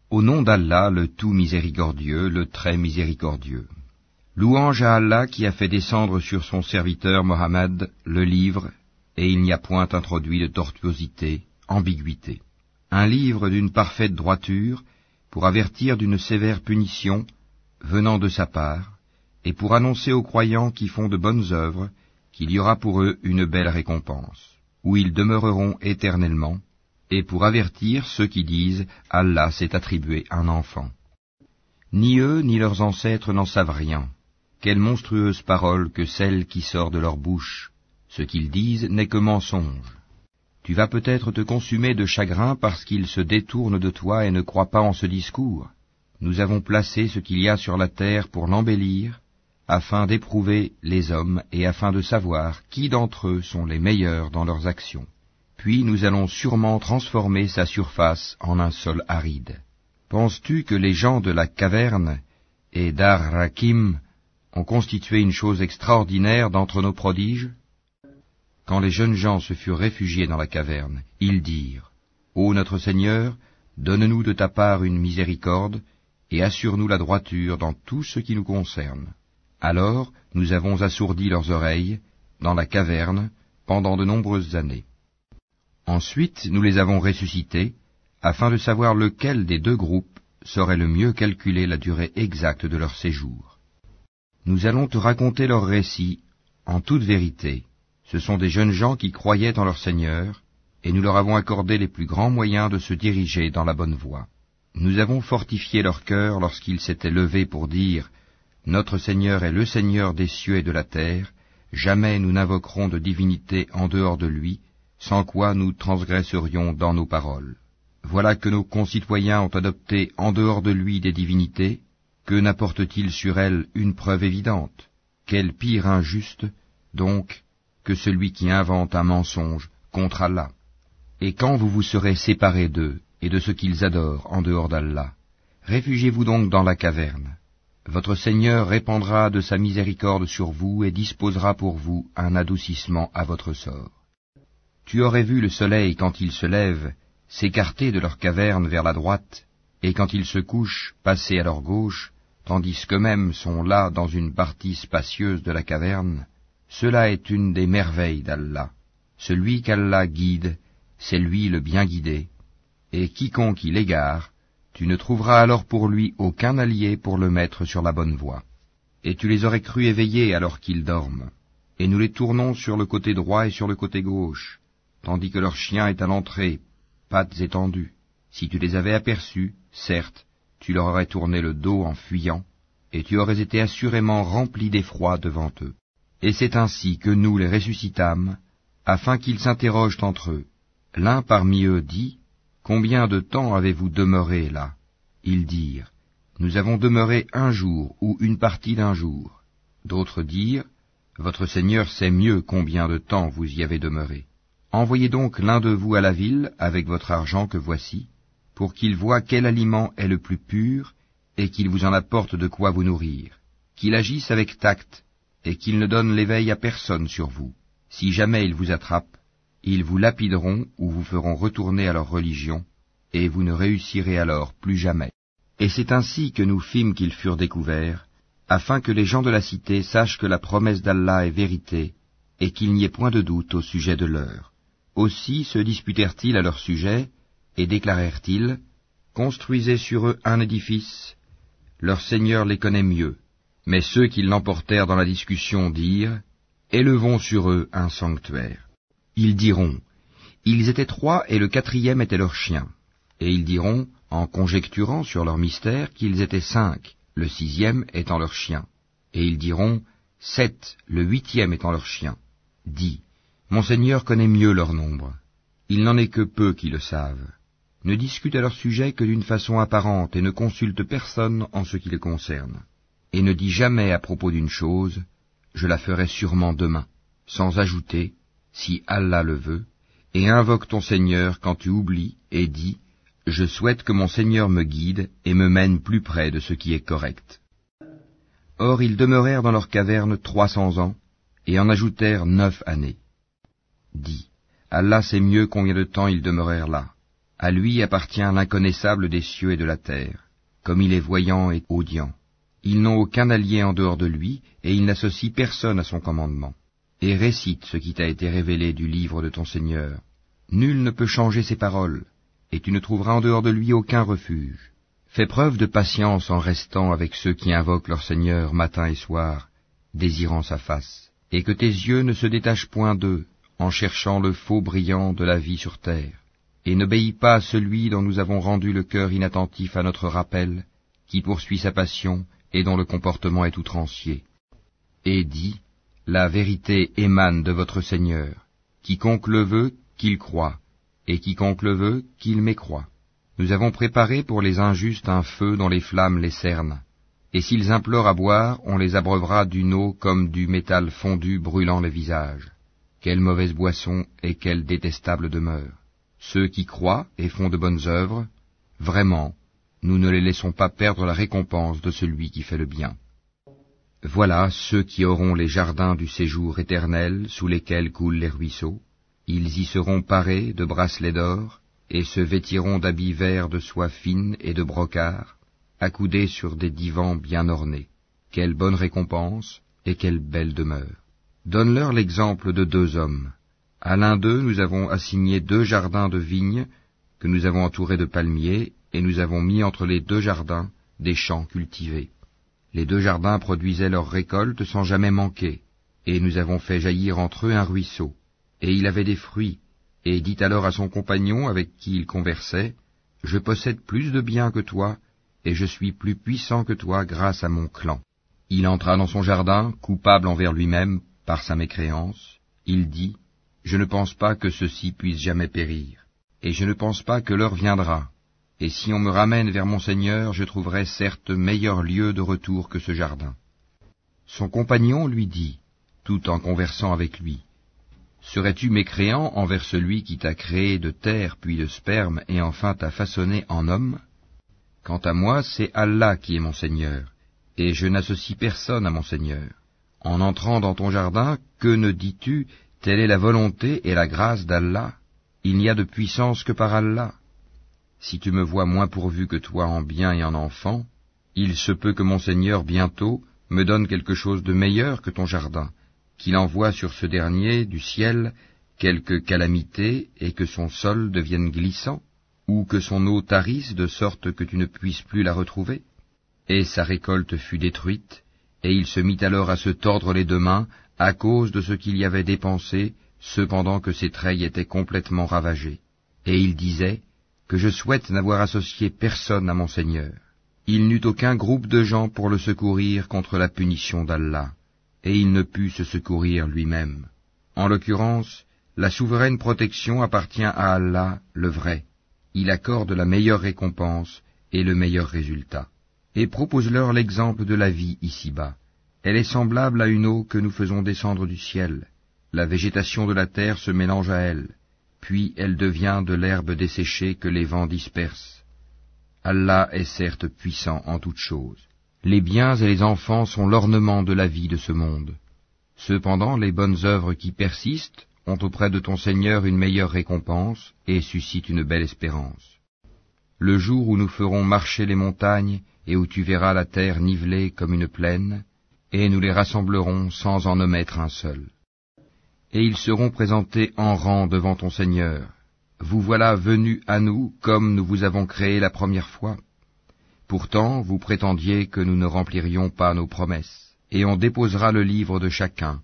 Au nom d'Allah, le tout miséricordieux, le très miséricordieux. Louange à Allah qui a fait descendre sur son serviteur Mohammed le livre, et il n'y a point introduit de tortuosité, ambiguïté. Un livre d'une parfaite droiture, pour avertir d'une sévère punition venant de sa part, et pour annoncer aux croyants qui font de bonnes œuvres qu'il y aura pour eux une belle récompense, où ils demeureront éternellement, et pour avertir ceux qui disent « Allah s'est attribué un enfant ». Ni eux ni leurs ancêtres n'en savent rien. Quelle monstrueuse parole que celle qui sort de leur bouche. Ce qu'ils disent n'est que mensonge. Tu vas peut-être te consumer de chagrin parce qu'ils se détournent de toi et ne croient pas en ce discours. Nous avons placé ce qu'il y a sur la terre pour l'embellir, afin d'éprouver les hommes et afin de savoir qui d'entre eux sont les meilleurs dans leurs actions. Puis nous allons sûrement transformer sa surface en un sol aride. Penses-tu que les gens de la caverne et d'Ar-Rakim ont constitué une chose extraordinaire d'entre nos prodiges? Quand les jeunes gens se furent réfugiés dans la caverne, ils dirent, « Ô notre Seigneur, donne-nous de ta part une miséricorde, et assure-nous la droiture dans tout ce qui nous concerne. » Alors nous avons assourdi leurs oreilles, dans la caverne, pendant de nombreuses années. Ensuite nous les avons ressuscités, afin de savoir lequel des deux groupes saurait le mieux calculer la durée exacte de leur séjour. Nous allons te raconter leur récit, en toute vérité. Ce sont des jeunes gens qui croyaient en leur Seigneur, et nous leur avons accordé les plus grands moyens de se diriger dans la bonne voie. Nous avons fortifié leur cœur lorsqu'ils s'étaient levés pour dire « Notre Seigneur est le Seigneur des cieux et de la terre, jamais nous n'invoquerons de divinité en dehors de lui, sans quoi nous transgresserions dans nos paroles. Voilà que nos concitoyens ont adopté en dehors de lui des divinités, que n'apporte-t-il sur elles une preuve évidente? Quel pire injuste, donc, que celui qui invente un mensonge contre Allah. Et quand vous vous serez séparés d'eux et de ce qu'ils adorent en dehors d'Allah, réfugiez-vous donc dans la caverne. Votre Seigneur répandra de sa miséricorde sur vous et disposera pour vous un adoucissement à votre sort. Tu aurais vu le soleil quand il se lève s'écarter de leur caverne vers la droite, et quand il se couche passer à leur gauche, tandis qu'eux-mêmes sont là dans une partie spacieuse de la caverne. Cela est une des merveilles d'Allah. Celui qu'Allah guide, c'est lui le bien guidé, et quiconque il égare, tu ne trouveras alors pour lui aucun allié pour le mettre sur la bonne voie. Et tu les aurais crus éveillés alors qu'ils dorment, et nous les tournons sur le côté droit et sur le côté gauche, tandis que leur chien est à l'entrée, pattes étendues. Si tu les avais aperçus, certes, tu leur aurais tourné le dos en fuyant, et tu aurais été assurément rempli d'effroi devant eux. Et c'est ainsi que nous les ressuscitâmes, afin qu'ils s'interrogent entre eux. L'un parmi eux dit, « Combien de temps avez-vous demeuré là ?» Ils dirent, « Nous avons demeuré un jour ou une partie d'un jour. » D'autres dirent, « Votre Seigneur sait mieux combien de temps vous y avez demeuré. Envoyez donc l'un de vous à la ville avec votre argent que voici, pour qu'il voie quel aliment est le plus pur, et qu'il vous en apporte de quoi vous nourrir, qu'il agisse avec tact, et qu'il ne donne l'éveil à personne sur vous. Si jamais ils vous attrapent, ils vous lapideront ou vous feront retourner à leur religion, et vous ne réussirez alors plus jamais. » Et c'est ainsi que nous fîmes qu'ils furent découverts, afin que les gens de la cité sachent que la promesse d'Allah est vérité, et qu'il n'y ait point de doute au sujet de l'heure. Aussi se disputèrent-ils à leur sujet, et déclarèrent-ils, « Construisez sur eux un édifice, leur Seigneur les connaît mieux. » Mais ceux qui l'emportèrent dans la discussion dirent, « Élevons sur eux un sanctuaire. » Ils diront, « Ils étaient 3 et le 4e était leur chien. » Et ils diront, en conjecturant sur leur mystère, qu'ils étaient 5, le 6e étant leur chien. Et ils diront, 7, le 8e étant leur chien. Dis, mon Seigneur connaît mieux leur nombre. Il n'en est que peu qui le savent. Ne discute à leur sujet que d'une façon apparente et ne consulte personne en ce qui les concerne. Et ne dis jamais à propos d'une chose, je la ferai sûrement demain, sans ajouter, si Allah le veut, et invoque ton Seigneur quand tu oublies et dis, je souhaite que mon Seigneur me guide et me mène plus près de ce qui est correct. Or ils demeurèrent dans leur caverne 300 ans, et en ajoutèrent 9 années. Dis, Allah sait mieux combien de temps ils demeurèrent là. À lui appartient l'inconnaissable des cieux et de la terre, comme il est voyant et audient. Ils n'ont aucun allié en dehors de lui, et il n'associe personne à son commandement. Et récite ce qui t'a été révélé du livre de ton Seigneur. Nul ne peut changer ses paroles, et tu ne trouveras en dehors de lui aucun refuge. Fais preuve de patience en restant avec ceux qui invoquent leur Seigneur matin et soir, désirant sa face, et que tes yeux ne se détachent point d'eux, en cherchant le faux brillant de la vie sur terre. Et n'obéis pas à celui dont nous avons rendu le cœur inattentif à notre rappel, qui poursuit sa passion et dont le comportement est outrancier. Et dis, la vérité émane de votre Seigneur. Quiconque le veut, qu'il croie, et quiconque le veut, qu'il mécroie. Nous avons préparé pour les injustes un feu dont les flammes les cernent. Et s'ils implorent à boire, on les abreuvera d'une eau comme du métal fondu brûlant le visage. Quelle mauvaise boisson et quelle détestable demeure. Ceux qui croient et font de bonnes œuvres, vraiment, nous ne les laissons pas perdre la récompense de celui qui fait le bien. Voilà ceux qui auront les jardins du séjour éternel sous lesquels coulent les ruisseaux. Ils y seront parés de bracelets d'or et se vêtiront d'habits verts de soie fine et de brocart, accoudés sur des divans bien ornés. Quelle bonne récompense et quelle belle demeure. Donne-leur l'exemple de 2 hommes. À l'un d'eux, nous avons assigné 2 jardins de vignes que nous avons entourés de palmiers, et nous avons mis entre les 2 jardins des champs cultivés. Les 2 jardins produisaient leurs récoltes sans jamais manquer, et nous avons fait jaillir entre eux un ruisseau. Et il avait des fruits, et dit alors à son compagnon avec qui il conversait, « Je possède plus de biens que toi, et je suis plus puissant que toi grâce à mon clan. » Il entra dans son jardin, coupable envers lui-même par sa mécréance. Il dit, « Je ne pense pas que ceci puisse jamais périr, et je ne pense pas que l'heure viendra. Et si on me ramène vers mon Seigneur, je trouverai certes meilleur lieu de retour que ce jardin. » Son compagnon lui dit, tout en conversant avec lui, « Serais-tu mécréant envers celui qui t'a créé de terre puis de sperme et enfin t'a façonné en homme? Quant à moi, c'est Allah qui est mon Seigneur, et je n'associe personne à mon Seigneur. En entrant dans ton jardin, que ne dis-tu? Telle est la volonté et la grâce d'Allah. Il n'y a de puissance que par Allah. Si tu me vois moins pourvu que toi en biens et en enfants, il se peut que mon Seigneur bientôt me donne quelque chose de meilleur que ton jardin, qu'il envoie sur ce dernier du ciel quelque calamité et que son sol devienne glissant, ou que son eau tarisse de sorte que tu ne puisses plus la retrouver. » Et sa récolte fut détruite, et il se mit alors à se tordre les 2 mains à cause de ce qu'il y avait dépensé, cependant que ses treilles étaient complètement ravagées. Et il disait, « Que je souhaite n'avoir associé personne à mon Seigneur. » Il n'eut aucun groupe de gens pour le secourir contre la punition d'Allah, et il ne put se secourir lui-même. En l'occurrence, la souveraine protection appartient à Allah, le vrai. Il accorde la meilleure récompense et le meilleur résultat. Et propose-leur l'exemple de la vie ici-bas. Elle est semblable à une eau que nous faisons descendre du ciel. La végétation de la terre se mélange à elle, puis elle devient de l'herbe desséchée que les vents dispersent. Allah est certes puissant en toutes choses. Les biens et les enfants sont l'ornement de la vie de ce monde. Cependant, les bonnes œuvres qui persistent ont auprès de ton Seigneur une meilleure récompense et suscitent une belle espérance. Le jour où nous ferons marcher les montagnes et où tu verras la terre nivelée comme une plaine, et nous les rassemblerons sans en omettre un seul. Et ils seront présentés en rang devant ton Seigneur. Vous voilà venus à nous comme nous vous avons créé la première fois. Pourtant, vous prétendiez que nous ne remplirions pas nos promesses, et on déposera le livre de chacun.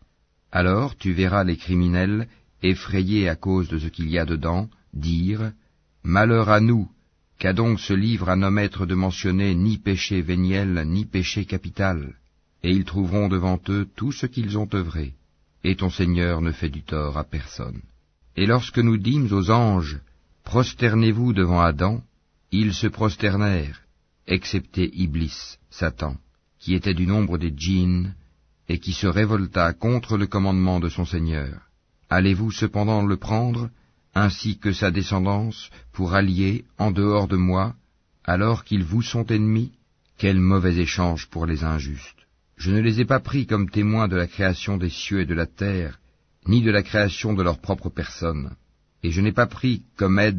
Alors tu verras les criminels, effrayés à cause de ce qu'il y a dedans, dire « Malheur à nous ! Qu'a donc ce livre à n'omettre de mentionner ni péché véniel, ni péché capital ?» Et ils trouveront devant eux tout ce qu'ils ont œuvré, et ton Seigneur ne fait du tort à personne. Et lorsque nous dîmes aux anges, « Prosternez-vous devant Adam », ils se prosternèrent, excepté Iblis, Satan, qui était du nombre des djinns, et qui se révolta contre le commandement de son Seigneur. Allez-vous cependant le prendre, ainsi que sa descendance, pour allier en dehors de moi, alors qu'ils vous sont ennemis? Quel mauvais échange pour les injustes! Je ne les ai pas pris comme témoins de la création des cieux et de la terre, ni de la création de leur propre personne, et je n'ai pas pris comme aide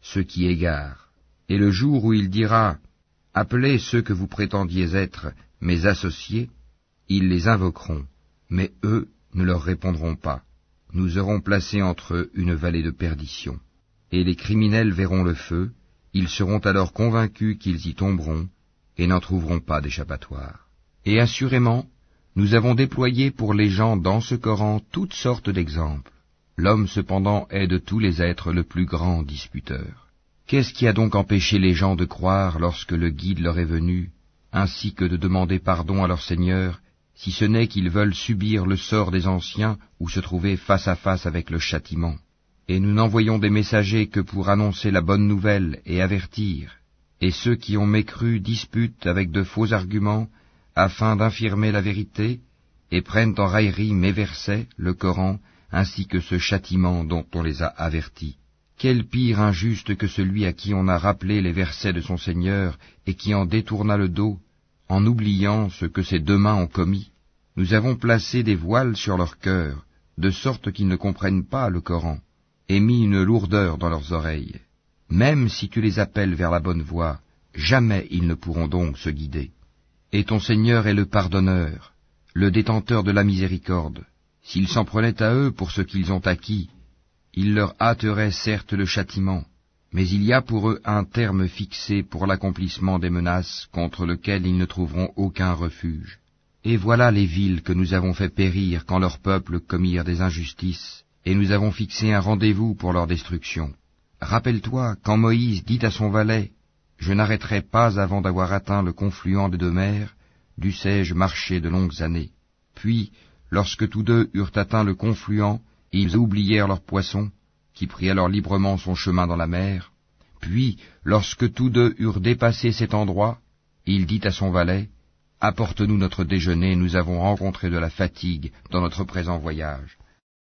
ceux qui égarent. Et le jour où il dira, appelez ceux que vous prétendiez être mes associés, ils les invoqueront, mais eux ne leur répondront pas. Nous aurons placé entre eux une vallée de perdition. Et les criminels verront le feu, ils seront alors convaincus qu'ils y tomberont, et n'en trouveront pas d'échappatoire. Et assurément, nous avons déployé pour les gens dans ce Coran toutes sortes d'exemples. L'homme cependant est de tous les êtres le plus grand disputeur. Qu'est-ce qui a donc empêché les gens de croire lorsque le guide leur est venu, ainsi que de demander pardon à leur Seigneur, si ce n'est qu'ils veulent subir le sort des anciens ou se trouver face à face avec le châtiment? Et nous n'envoyons des messagers que pour annoncer la bonne nouvelle et avertir, et ceux qui ont mécru disputent avec de faux arguments, afin d'infirmer la vérité, et prennent en raillerie mes versets, le Coran, ainsi que ce châtiment dont on les a avertis. Quel pire injuste que celui à qui on a rappelé les versets de son Seigneur, et qui en détourna le dos, en oubliant ce que ses deux mains ont commis. Nous avons placé des voiles sur leur cœur, de sorte qu'ils ne comprennent pas le Coran, et mis une lourdeur dans leurs oreilles. Même si tu les appelles vers la bonne voie, jamais ils ne pourront donc se guider. Et ton Seigneur est le pardonneur, le détenteur de la miséricorde. S'ils s'en prenaient à eux pour ce qu'ils ont acquis, il leur hâterait certes le châtiment, mais il y a pour eux un terme fixé pour l'accomplissement des menaces contre lequel ils ne trouveront aucun refuge. Et voilà les villes que nous avons fait périr quand leurs peuples commirent des injustices, et nous avons fixé un rendez-vous pour leur destruction. Rappelle-toi quand Moïse dit à son valet, « Je n'arrêterai pas avant d'avoir atteint le confluent des deux mers, dussé-je marcher de longues années. » Puis, lorsque tous deux eurent atteint le confluent, ils oublièrent leurs poissons, qui prit alors librement son chemin dans la mer. Puis, lorsque tous deux eurent dépassé cet endroit, il dit à son valet, « Apporte-nous notre déjeuner, nous avons rencontré de la fatigue dans notre présent voyage. »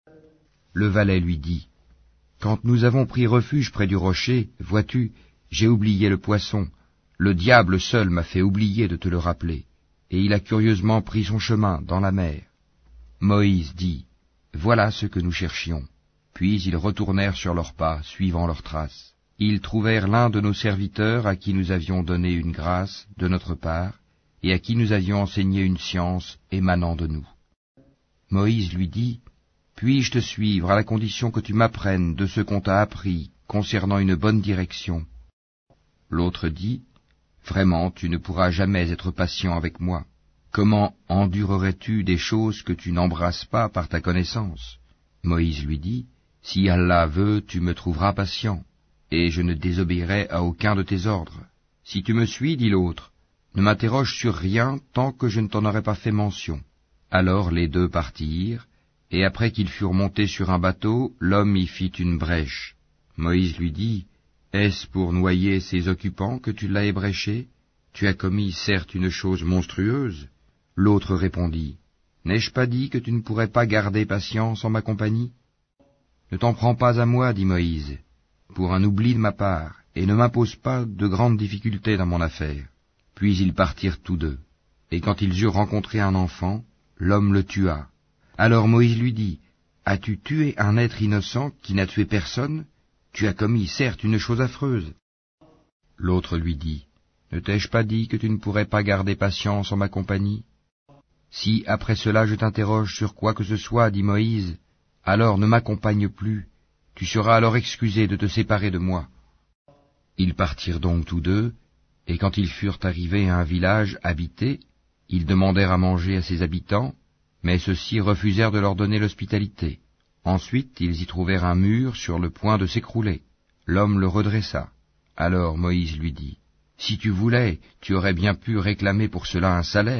Le valet lui dit, « Quand nous avons pris refuge près du rocher, vois-tu, j'ai oublié le poisson. Le diable seul m'a fait oublier de te le rappeler, et il a curieusement pris son chemin dans la mer. » Moïse dit, « Voilà ce que nous cherchions. » Puis ils retournèrent sur leurs pas, suivant leurs traces. Ils trouvèrent l'un de nos serviteurs à qui nous avions donné une grâce de notre part, et à qui nous avions enseigné une science émanant de nous. Moïse lui dit, « Puis-je te suivre à la condition que tu m'apprennes de ce qu'on t'a appris concernant une bonne direction ?» L'autre dit, « Vraiment, tu ne pourras jamais être patient avec moi. Comment endurerais-tu des choses que tu n'embrasses pas par ta connaissance ?» Moïse lui dit, « Si Allah veut, tu me trouveras patient, et je ne désobéirai à aucun de tes ordres. Si tu me suis, dit l'autre, ne m'interroge sur rien tant que je ne t'en aurai pas fait mention. » Alors les deux partirent, et après qu'ils furent montés sur un bateau, l'homme y fit une brèche. Moïse lui dit, « Est-ce pour noyer ces occupants que tu l'as ébréché? Tu as commis certes une chose monstrueuse. » L'autre répondit, « N'ai-je pas dit que tu ne pourrais pas garder patience en ma compagnie? » « Ne t'en prends pas à moi, dit Moïse, pour un oubli de ma part, et ne m'impose pas de grandes difficultés dans mon affaire. » Puis ils partirent tous deux, et quand ils eurent rencontré un enfant, l'homme le tua. Alors Moïse lui dit, « As-tu tué un être innocent qui n'a tué personne? Tu as commis certes une chose affreuse. » L'autre lui dit, « Ne t'ai-je pas dit que tu ne pourrais pas garder patience en ma compagnie? Si après cela je t'interroge sur quoi que ce soit, dit Moïse, alors ne m'accompagne plus, tu seras alors excusé de te séparer de moi. » Ils partirent donc tous deux, et quand ils furent arrivés à un village habité, ils demandèrent à manger à ses habitants, mais ceux-ci refusèrent de leur donner l'hospitalité. Ensuite ils y trouvèrent un mur sur le point de s'écrouler. L'homme le redressa. Alors Moïse lui dit, « Si tu voulais, tu aurais bien pu réclamer pour cela un salaire. »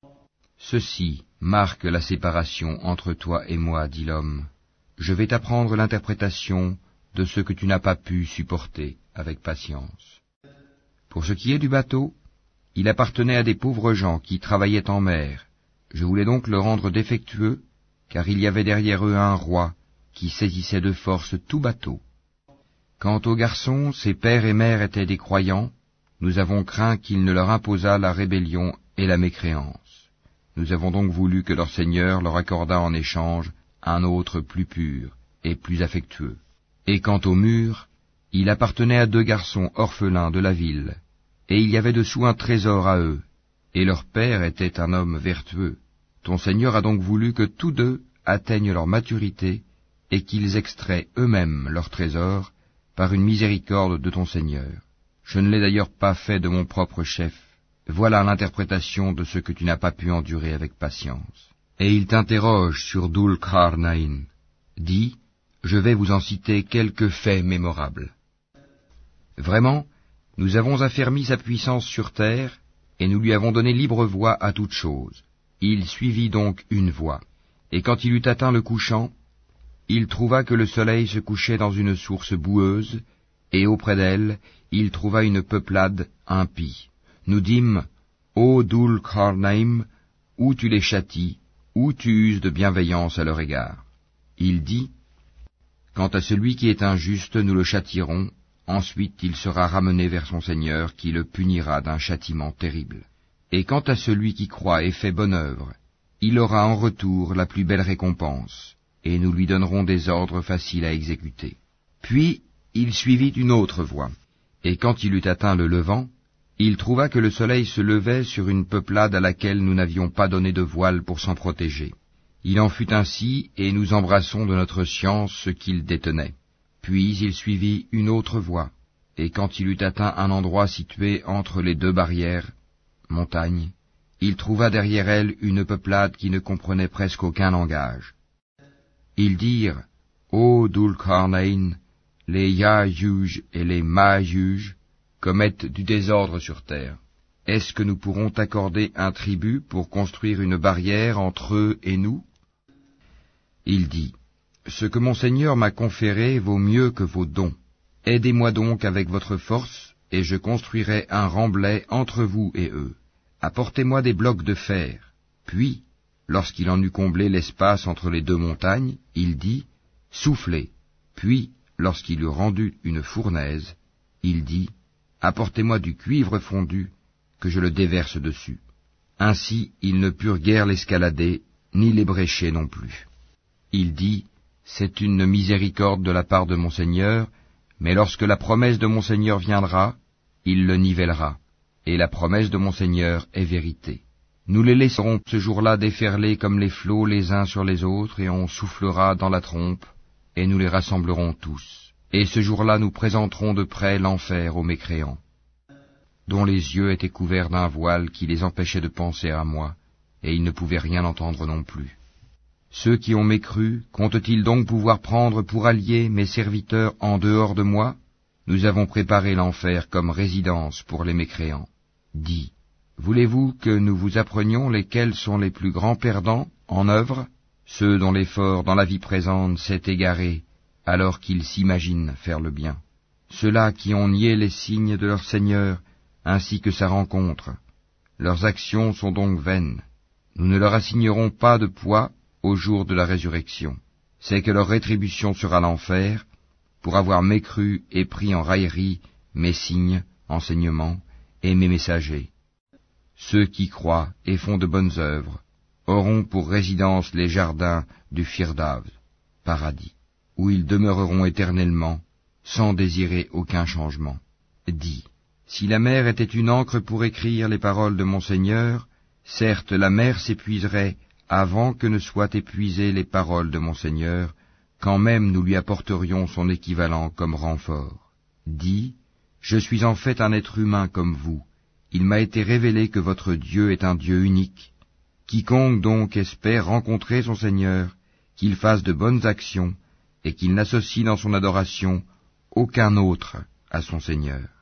Ceci marque la séparation entre toi et moi, dit l'homme. Je vais t'apprendre l'interprétation de ce que tu n'as pas pu supporter avec patience. Pour ce qui est du bateau, il appartenait à des pauvres gens qui travaillaient en mer. Je voulais donc le rendre défectueux, car il y avait derrière eux un roi qui saisissait de force tout bateau. Quant aux garçons, ses pères et mères étaient des croyants, nous avons craint qu'il ne leur imposât la rébellion et la mécréance. Nous avons donc voulu que leur Seigneur leur accordât en échange un autre plus pur et plus affectueux. Et quant au mur, Il appartenait à 2 garçons orphelins de la ville, et il y avait dessous un trésor à eux, et leur père était un homme vertueux. Ton Seigneur a donc voulu que tous 2 atteignent leur maturité, et qu'ils extraient eux-mêmes leur trésor, par une miséricorde de ton Seigneur. Je ne l'ai d'ailleurs pas fait de mon propre chef. Voilà l'interprétation de ce que tu n'as pas pu endurer avec patience. Et il t'interroge sur Dhul-Qarnayn. Dis, je vais vous en citer quelques faits mémorables. Vraiment, nous avons affermi sa puissance sur terre, et nous lui avons donné libre voie à toute chose. Il suivit donc une voie, et quand il eut atteint le couchant, il trouva que le soleil se couchait dans une source boueuse, et auprès d'elle, il trouva une peuplade impie. Nous dîmes, ô Dhul-Qarnayn, ou tu les châties, ou tu uses de bienveillance à leur égard. Il dit, quant à celui qui est injuste, nous le châtierons, ensuite il sera ramené vers son Seigneur, qui le punira d'un châtiment terrible. Et quant à celui qui croit et fait bonne œuvre, il aura en retour la plus belle récompense, et nous lui donnerons des ordres faciles à exécuter. Puis il suivit une autre voie, et quand il eut atteint le levant, il trouva que le soleil se levait sur une peuplade à laquelle nous n'avions pas donné de voile pour s'en protéger. Il en fut ainsi, et nous embrassons de notre science ce qu'il détenait. Puis il suivit une autre voie, et quand il eut atteint un endroit situé entre les 2 barrières, montagnes, il trouva derrière elle une peuplade qui ne comprenait presque aucun langage. Ils dirent, ô Dhul-Qarnayn, les Ya'juj et les Ma'juj commettent du désordre sur terre. Est-ce que nous pourrons t'accorder un tribut pour construire une barrière entre eux et nous? Il dit, ce que mon Seigneur m'a conféré vaut mieux que vos dons. Aidez-moi donc avec votre force, et je construirai un remblai entre vous et eux. Apportez-moi des blocs de fer. Puis, lorsqu'il en eut comblé l'espace entre les 2 montagnes, il dit, soufflez. Puis, lorsqu'il eut rendu une fournaise, il dit, apportez-moi du cuivre fondu, que je le déverse dessus. Ainsi, ils ne purent guère l'escalader, ni l'ébrécher non plus. Il dit, c'est une miséricorde de la part de mon Seigneur, mais lorsque la promesse de mon Seigneur viendra, il le nivellera, et la promesse de mon Seigneur est vérité. Nous les laisserons ce jour-là déferler comme les flots les uns sur les autres, et on soufflera dans la trompe, et nous les rassemblerons tous. Et ce jour-là nous présenterons de près l'enfer aux mécréants, dont les yeux étaient couverts d'un voile qui les empêchait de penser à moi, et ils ne pouvaient rien entendre non plus. Ceux qui ont mécru, comptent-ils donc pouvoir prendre pour alliés mes serviteurs en dehors de moi? Nous avons préparé l'enfer comme résidence pour les mécréants. Dis, voulez-vous que nous vous apprenions lesquels sont les plus grands perdants en œuvre? Ceux dont l'effort dans la vie présente s'est égaré, alors qu'ils s'imaginent faire le bien. Ceux-là qui ont nié les signes de leur Seigneur, ainsi que sa rencontre. Leurs actions sont donc vaines. Nous ne leur assignerons pas de poids au jour de la résurrection. C'est que leur rétribution sera l'enfer, pour avoir mécru et pris en raillerie mes signes, enseignements, et mes messagers. Ceux qui croient et font de bonnes œuvres auront pour résidence les jardins du Firdav, paradis, où ils demeureront éternellement, sans désirer aucun changement. Dis, si la mer était une encre pour écrire les paroles de mon Seigneur, certes la mer s'épuiserait avant que ne soient épuisées les paroles de mon Seigneur, quand même nous lui apporterions son équivalent comme renfort. Dis, je suis en fait un être humain comme vous, il m'a été révélé que votre Dieu est un Dieu unique. Quiconque donc espère rencontrer son Seigneur, qu'il fasse de bonnes actions, et qu'il n'associe dans son adoration aucun autre à son Seigneur.